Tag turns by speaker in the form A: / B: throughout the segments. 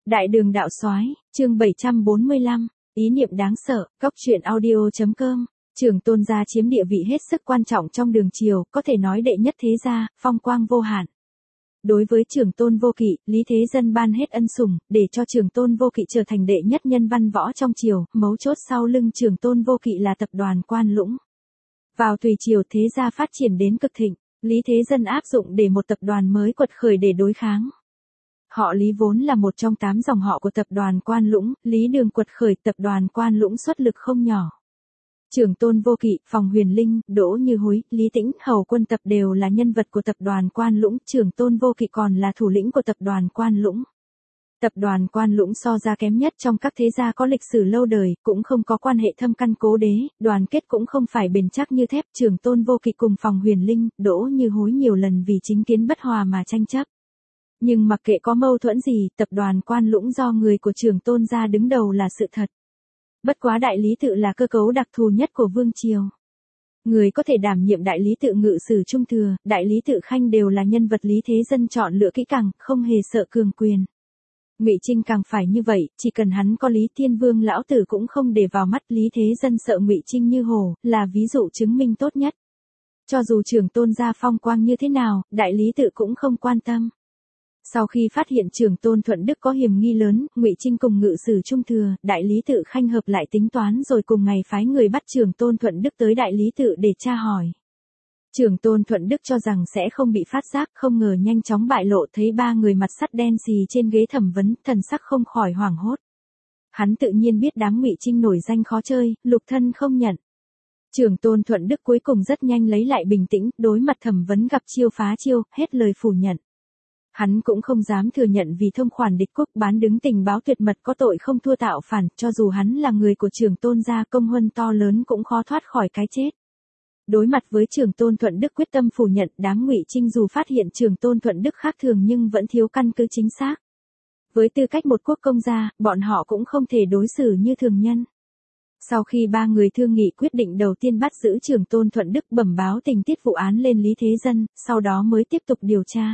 A: Đại đường đạo soái, chương 745, ý niệm đáng sợ, góc truyện audio.com. Trường Tôn gia chiếm địa vị hết sức quan trọng trong đường triều, có thể nói đệ nhất thế gia, phong quang vô hạn. Đối với Trường Tôn Vô Kỵ, Lý Thế Dân ban hết ân sủng, để cho Trường Tôn Vô Kỵ trở thành đệ nhất nhân văn võ trong triều, mấu chốt sau lưng Trường Tôn Vô Kỵ là tập đoàn Quan Lũng. Vào tùy triều thế gia phát triển đến cực thịnh, Lý Thế Dân áp dụng để một tập đoàn mới quật khởi để đối kháng. Họ Lý vốn là một trong 8 dòng họ của tập đoàn Quan Lũng, Lý Đường quật khởi tập đoàn Quan Lũng xuất lực không nhỏ. Trường Tôn Vô Kỵ, Phòng Huyền Linh, Đỗ Như Hối, Lý Tĩnh, Hầu Quân Tập đều là nhân vật của tập đoàn Quan Lũng, Trường Tôn Vô Kỵ còn là thủ lĩnh của tập đoàn Quan Lũng. Tập đoàn Quan Lũng so ra kém nhất trong các thế gia có lịch sử lâu đời, cũng không có quan hệ thâm căn cố đế, đoàn kết cũng không phải bền chắc như thép. Trường Tôn Vô Kỵ cùng Phòng Huyền Linh, Đỗ Như Hối nhiều lần vì chính kiến bất hòa mà tranh chấp. Nhưng mặc kệ có mâu thuẫn gì, tập đoàn Quan Lũng do người của Trường Tôn gia đứng đầu là sự thật. Bất quá đại lý tự là cơ cấu đặc thù nhất của vương triều. Người có thể đảm nhiệm đại lý tự ngự sử trung thừa, đại lý tự khanh đều là nhân vật Lý Thế Dân chọn lựa kỹ càng, không hề sợ cường quyền. Ngụy Trinh càng phải như vậy, chỉ cần hắn có Lý Thiên Vương lão tử cũng không để vào mắt. Lý Thế Dân sợ Ngụy Trinh như hổ, là ví dụ chứng minh tốt nhất. Cho dù Trường Tôn gia phong quang như thế nào, đại lý tự cũng không quan tâm. Sau khi phát hiện Trường Tôn Thuận Đức có hiểm nghi lớn, Ngụy Trinh cùng ngự sử trung thừa, đại lý tự khanh hợp lại tính toán rồi cùng ngày phái người bắt Trường Tôn Thuận Đức tới đại lý tự để tra hỏi. Trường Tôn Thuận Đức cho rằng sẽ không bị phát giác, không ngờ nhanh chóng bại lộ, thấy 3 người mặt sắt đen xì trên ghế thẩm vấn, thần sắc không khỏi hoảng hốt. Hắn tự nhiên biết đám Ngụy Trinh nổi danh khó chơi, lục thân không nhận. Trường Tôn Thuận Đức cuối cùng rất nhanh lấy lại bình tĩnh, đối mặt thẩm vấn gặp chiêu phá chiêu, hết lời phủ nhận. Hắn cũng không dám thừa nhận vì thông khoản địch quốc bán đứng tình báo tuyệt mật có tội không thua tạo phản, cho dù hắn là người của Trường Tôn gia công huân to lớn cũng khó thoát khỏi cái chết. Đối mặt với Trường Tôn Thuận Đức quyết tâm phủ nhận, đám Ngụy Trinh dù phát hiện Trường Tôn Thuận Đức khác thường nhưng vẫn thiếu căn cứ chính xác. Với tư cách một quốc công gia, bọn họ cũng không thể đối xử như thường nhân. Sau khi 3 người thương nghị quyết định đầu tiên bắt giữ Trường Tôn Thuận Đức, bẩm báo tình tiết vụ án lên Lý Thế Dân, sau đó mới tiếp tục điều tra.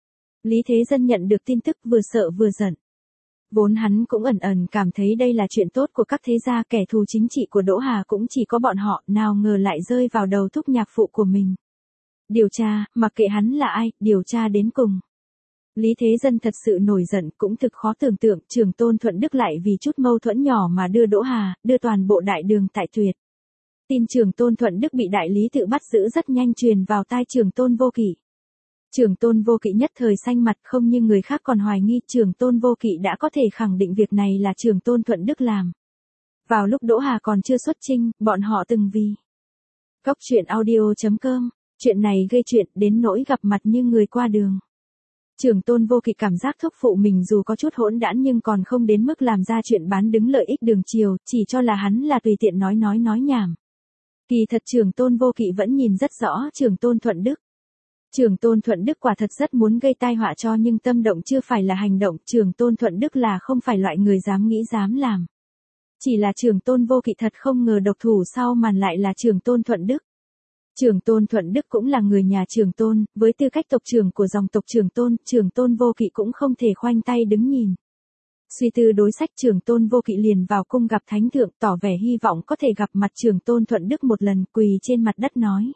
A: Lý Thế Dân nhận được tin tức vừa sợ vừa giận. Vốn hắn cũng ẩn ẩn cảm thấy đây là chuyện tốt của các thế gia, kẻ thù chính trị của Đỗ Hà cũng chỉ có bọn họ, nào ngờ lại rơi vào đầu thúc nhạc phụ của mình. Điều tra, mặc kệ hắn là ai, điều tra đến cùng. Lý Thế Dân thật sự nổi giận, cũng thực khó tưởng tượng Trường Tôn Thuận Đức lại vì chút mâu thuẫn nhỏ mà đưa Đỗ Hà, đưa toàn bộ đại đường tại tuyệt. Tin Trường Tôn Thuận Đức bị đại lý tự bắt giữ rất nhanh truyền vào tai Trường Tôn Vô Kỵ. Trường Tôn Vô Kỵ nhất thời xanh mặt, không như người khác còn hoài nghi. Trường Tôn Vô Kỵ đã có thể khẳng định việc này là Trường Tôn Thuận Đức làm. Vào lúc Đỗ Hà còn chưa xuất chinh, bọn họ từng vì góc truyện audio.com, chuyện này gây chuyện đến nỗi gặp mặt như người qua đường. Trường Tôn Vô Kỵ cảm giác thúc phụ mình dù có chút hỗn đản nhưng còn không đến mức làm ra chuyện bán đứng lợi ích đường triều, chỉ cho là hắn là tùy tiện nói nhảm. Kỳ thật Trường Tôn Vô Kỵ vẫn nhìn rất rõ Trường Tôn Thuận Đức. Trường Tôn Thuận Đức quả thật rất muốn gây tai họa cho, nhưng tâm động chưa phải là hành động. Trường Tôn Thuận Đức là không phải loại người dám nghĩ dám làm. Chỉ là Trường Tôn Vô Kỵ thật không ngờ độc thủ sau màn lại là Trường Tôn Thuận Đức. Trường Tôn Thuận Đức cũng là người nhà Trường Tôn, với tư cách tộc trưởng của dòng tộc Trường Tôn Vô Kỵ cũng không thể khoanh tay đứng nhìn. Suy tư đối sách, Trường Tôn Vô Kỵ liền vào cung gặp Thánh Thượng, tỏ vẻ hy vọng có thể gặp mặt Trường Tôn Thuận Đức một lần, quỳ trên mặt đất nói.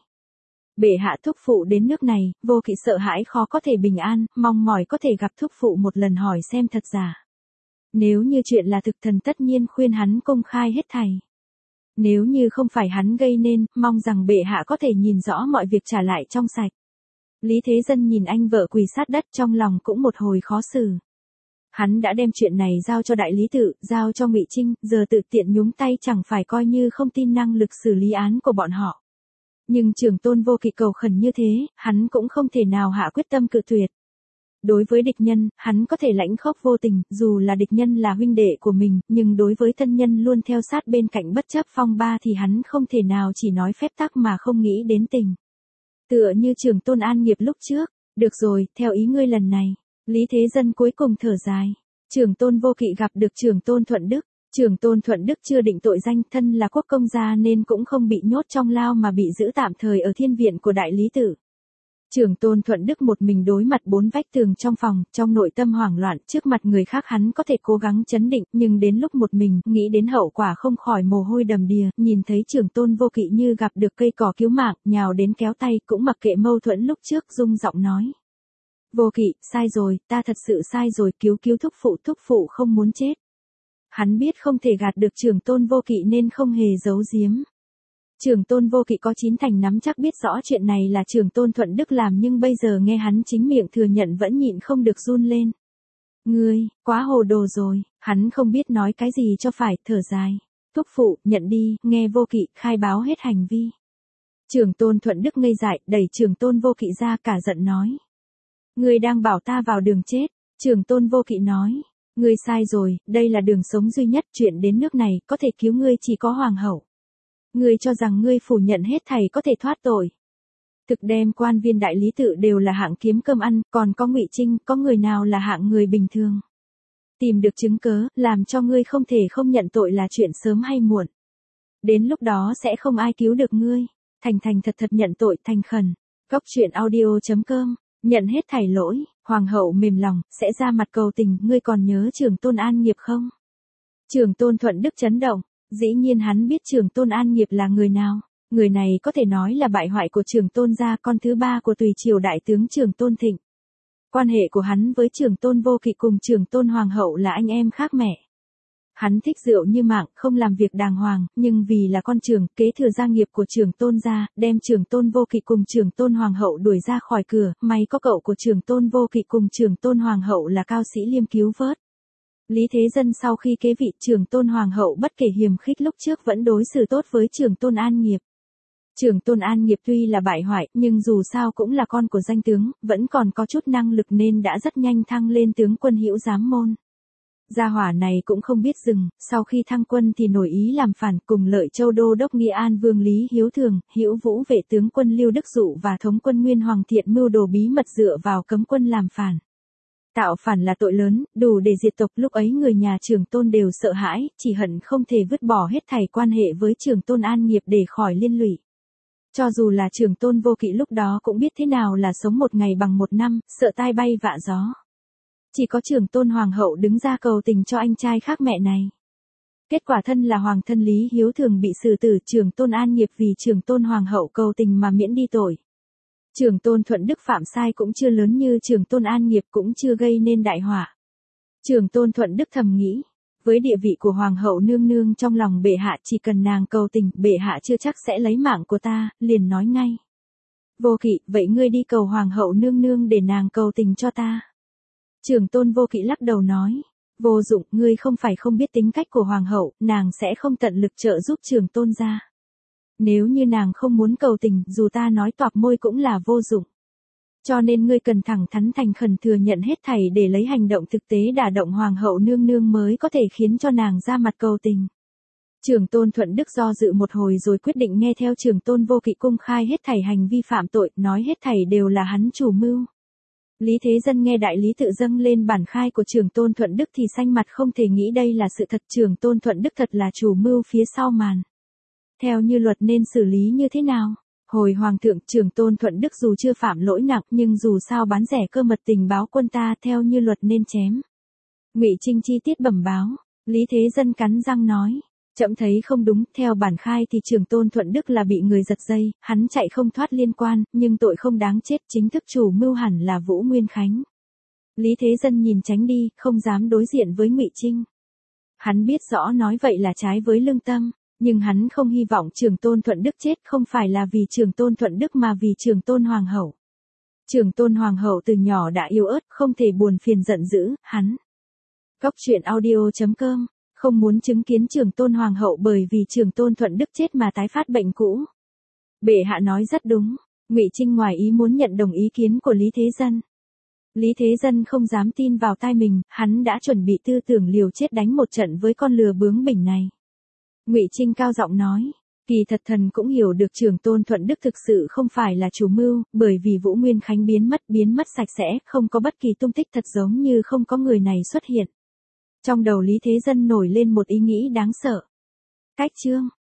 A: Bệ hạ thúc phụ đến nước này, Vô Kỵ sợ hãi khó có thể bình an, mong mỏi có thể gặp thúc phụ một lần hỏi xem thật giả. Nếu như chuyện là thực, thần tất nhiên khuyên hắn công khai hết thảy. Nếu như không phải hắn gây nên, mong rằng bệ hạ có thể nhìn rõ mọi việc trả lại trong sạch. Lý Thế Dân nhìn anh vợ quỳ sát đất, trong lòng cũng một hồi khó xử. Hắn đã đem chuyện này giao cho đại lý tự, giao cho Ngụy Trinh, giờ tự tiện nhúng tay chẳng phải coi như không tin năng lực xử lý án của bọn họ. Nhưng Trường Tôn Vô Kỵ cầu khẩn như thế, hắn cũng không thể nào hạ quyết tâm cự tuyệt. Đối với địch nhân, hắn có thể lãnh khốc vô tình, dù là địch nhân là huynh đệ của mình, nhưng đối với thân nhân luôn theo sát bên cạnh bất chấp phong ba thì hắn không thể nào chỉ nói phép tắc mà không nghĩ đến tình. Tựa như Trường Tôn An Nghiệp lúc trước, được rồi, theo ý ngươi lần này. Lý Thế Dân cuối cùng thở dài. Trường Tôn Vô Kỵ gặp được Trường Tôn Thuận Đức. Trường Tôn Thuận Đức chưa định tội danh, thân là quốc công gia nên cũng không bị nhốt trong lao mà bị giữ tạm thời ở thiên viện của đại lý tự. Trưởng tôn Thuận Đức một mình đối mặt 4 vách tường trong phòng, trong nội tâm hoảng loạn, trước mặt người khác hắn có thể cố gắng chấn định, nhưng đến lúc một mình, nghĩ đến hậu quả không khỏi mồ hôi đầm đìa, nhìn thấy trưởng tôn Vô Kỵ như gặp được cây cỏ cứu mạng, nhào đến kéo tay, cũng mặc kệ mâu thuẫn lúc trước, rung giọng nói. Vô Kỵ, sai rồi, ta thật sự sai rồi, cứu thúc phụ không muốn chết. Hắn biết không thể gạt được trưởng tôn Vô Kỵ nên không hề giấu giếm. Trưởng tôn Vô Kỵ có 9 thành nắm chắc biết rõ chuyện này là trưởng tôn Thuận Đức làm, nhưng bây giờ nghe hắn chính miệng thừa nhận vẫn nhịn không được run lên. Ngươi, quá hồ đồ rồi, hắn không biết nói cái gì cho phải, thở dài. Thúc phụ, nhận đi, nghe Vô Kỵ, khai báo hết hành vi. Trưởng tôn Thuận Đức ngây dại, đẩy trưởng tôn Vô Kỵ ra, cả giận nói. Ngươi đang bảo ta vào đường chết. Trưởng tôn Vô Kỵ nói. Ngươi sai rồi, đây là đường sống duy nhất, chuyện đến nước này, có thể cứu ngươi chỉ có hoàng hậu. Ngươi cho rằng ngươi phủ nhận hết thảy có thể thoát tội. Thực đem quan viên đại lý tự đều là hạng kiếm cơm ăn, còn có Ngụy Trinh, có người nào là hạng người bình thường. Tìm được chứng cớ, làm cho ngươi không thể không nhận tội là chuyện sớm hay muộn. Đến lúc đó sẽ không ai cứu được ngươi. Thành thật nhận tội, thành khẩn. Goctruyện.audio.com, nhận hết thảy lỗi, hoàng hậu mềm lòng, sẽ ra mặt cầu tình, ngươi còn nhớ trưởng tôn An Nghiệp không? Trưởng tôn Thuận Đức chấn động. Dĩ nhiên hắn biết trưởng tôn An Nghiệp là người nào. Người này có thể nói là bại hoại của trưởng tôn gia, con thứ 3 của tùy triều đại tướng trưởng tôn Thịnh. Quan hệ của hắn với trưởng tôn Vô Kỵ cùng trưởng tôn hoàng hậu là anh em khác mẹ. Hắn thích rượu như mạng, không làm việc đàng hoàng, nhưng vì là con trưởng, kế thừa gia nghiệp của trưởng tôn gia, đem trưởng tôn Vô Kỵ cùng trưởng tôn hoàng hậu đuổi ra khỏi cửa, may có cậu của trưởng tôn Vô Kỵ cùng trưởng tôn hoàng hậu là Cao Sĩ Liêm cứu vớt. Lý Thế Dân sau khi kế vị trưởng tôn hoàng hậu bất kể hiềm khích lúc trước vẫn đối xử tốt với trưởng tôn An Nghiệp. Trưởng tôn An Nghiệp tuy là bại hoại, nhưng dù sao cũng là con của danh tướng, vẫn còn có chút năng lực nên đã rất nhanh thăng lên tướng quân hữu giám môn. Gia hỏa này cũng không biết dừng, sau khi thăng quân thì nổi ý làm phản, cùng Lợi Châu đô đốc Nghi An Vương Lý Hiếu Thường, Hữu Vũ vệ tướng quân Lưu Đức Dụ và thống quân Nguyên Hoàng Thiện mưu đồ bí mật dựa vào cấm quân làm phản. Tạo phản là tội lớn, đủ để diệt tộc, lúc ấy người nhà trưởng tôn đều sợ hãi, chỉ hận không thể vứt bỏ hết thảy quan hệ với trưởng tôn An Nghiệp để khỏi liên lụy. Cho dù là trưởng tôn Vô Kỵ lúc đó cũng biết thế nào là sống một ngày bằng một năm, sợ tai bay vạ gió. Chỉ có trưởng tôn hoàng hậu đứng ra cầu tình cho anh trai khác mẹ này. Kết quả thân là hoàng thân Lý Hiếu Thường bị xử tử, trưởng tôn An Nghiệp vì trưởng tôn hoàng hậu cầu tình mà miễn đi tội. Trưởng tôn Thuận Đức phạm sai cũng chưa lớn như trưởng tôn An Nghiệp, cũng chưa gây nên đại họa. Trưởng tôn Thuận Đức thầm nghĩ, với địa vị của hoàng hậu nương nương trong lòng bệ hạ, chỉ cần nàng cầu tình, bệ hạ chưa chắc sẽ lấy mạng của ta, liền nói ngay. Vô Kỵ, vậy ngươi đi cầu hoàng hậu nương nương để nàng cầu tình cho ta. Trưởng tôn Vô Kỵ lắc đầu nói, vô dụng, ngươi không phải không biết tính cách của hoàng hậu, nàng sẽ không tận lực trợ giúp trưởng tôn gia. Nếu như nàng không muốn cầu tình, dù ta nói toạc môi cũng là vô dụng. Cho nên ngươi cần thẳng thắn thành khẩn thừa nhận hết thảy để lấy hành động thực tế đả động hoàng hậu nương nương mới có thể khiến cho nàng ra mặt cầu tình. Trưởng tôn Thuận Đức do dự một hồi rồi quyết định nghe theo trưởng tôn Vô Kỵ công khai hết thảy hành vi phạm tội, nói hết thảy đều là hắn chủ mưu. Lý Thế Dân nghe đại lý tự dâng lên bản khai của trưởng tôn Thuận Đức thì xanh mặt không thể nghĩ đây là sự thật, trưởng tôn Thuận Đức thật là chủ mưu phía sau màn. Theo như luật nên xử lý như thế nào? Hồi hoàng thượng, trưởng tôn Thuận Đức dù chưa phạm lỗi nặng nhưng dù sao bán rẻ cơ mật tình báo quân ta, theo như luật nên chém. Ngụy Trinh chi tiết bẩm báo. Lý Thế Dân cắn răng nói. Trẫm thấy không đúng, theo bản khai thì trưởng tôn Thuận Đức là bị người giật dây, hắn chạy không thoát liên quan, nhưng tội không đáng chết, chính thức chủ mưu hẳn là Vũ Nguyên Khánh. Lý Thế Dân nhìn tránh đi, không dám đối diện với Ngụy Trinh. Hắn biết rõ nói vậy là trái với lương tâm. Nhưng hắn không hy vọng trưởng tôn Thuận Đức chết, không phải là vì trưởng tôn Thuận Đức mà vì trưởng tôn hoàng hậu. Trưởng tôn hoàng hậu từ nhỏ đã yếu ớt, không thể buồn phiền giận dữ, hắn. Goctruyện.audio.com, không muốn chứng kiến trưởng tôn hoàng hậu bởi vì trưởng tôn Thuận Đức chết mà tái phát bệnh cũ. Bệ hạ nói rất đúng, Ngụy Trinh ngoài ý muốn nhận đồng ý kiến của Lý Thế Dân. Lý Thế Dân không dám tin vào tai mình, hắn đã chuẩn bị tư tưởng liều chết đánh một trận với con lừa bướng bỉnh này. Ngụy Trinh cao giọng nói, kỳ thật thần cũng hiểu được trưởng tôn Thuận Đức thực sự không phải là chủ mưu, bởi vì Vũ Nguyên Khánh biến mất sạch sẽ, không có bất kỳ tung tích, thật giống như không có người này xuất hiện. Trong đầu Lý Thế Dân nổi lên một ý nghĩ đáng sợ. Cách chương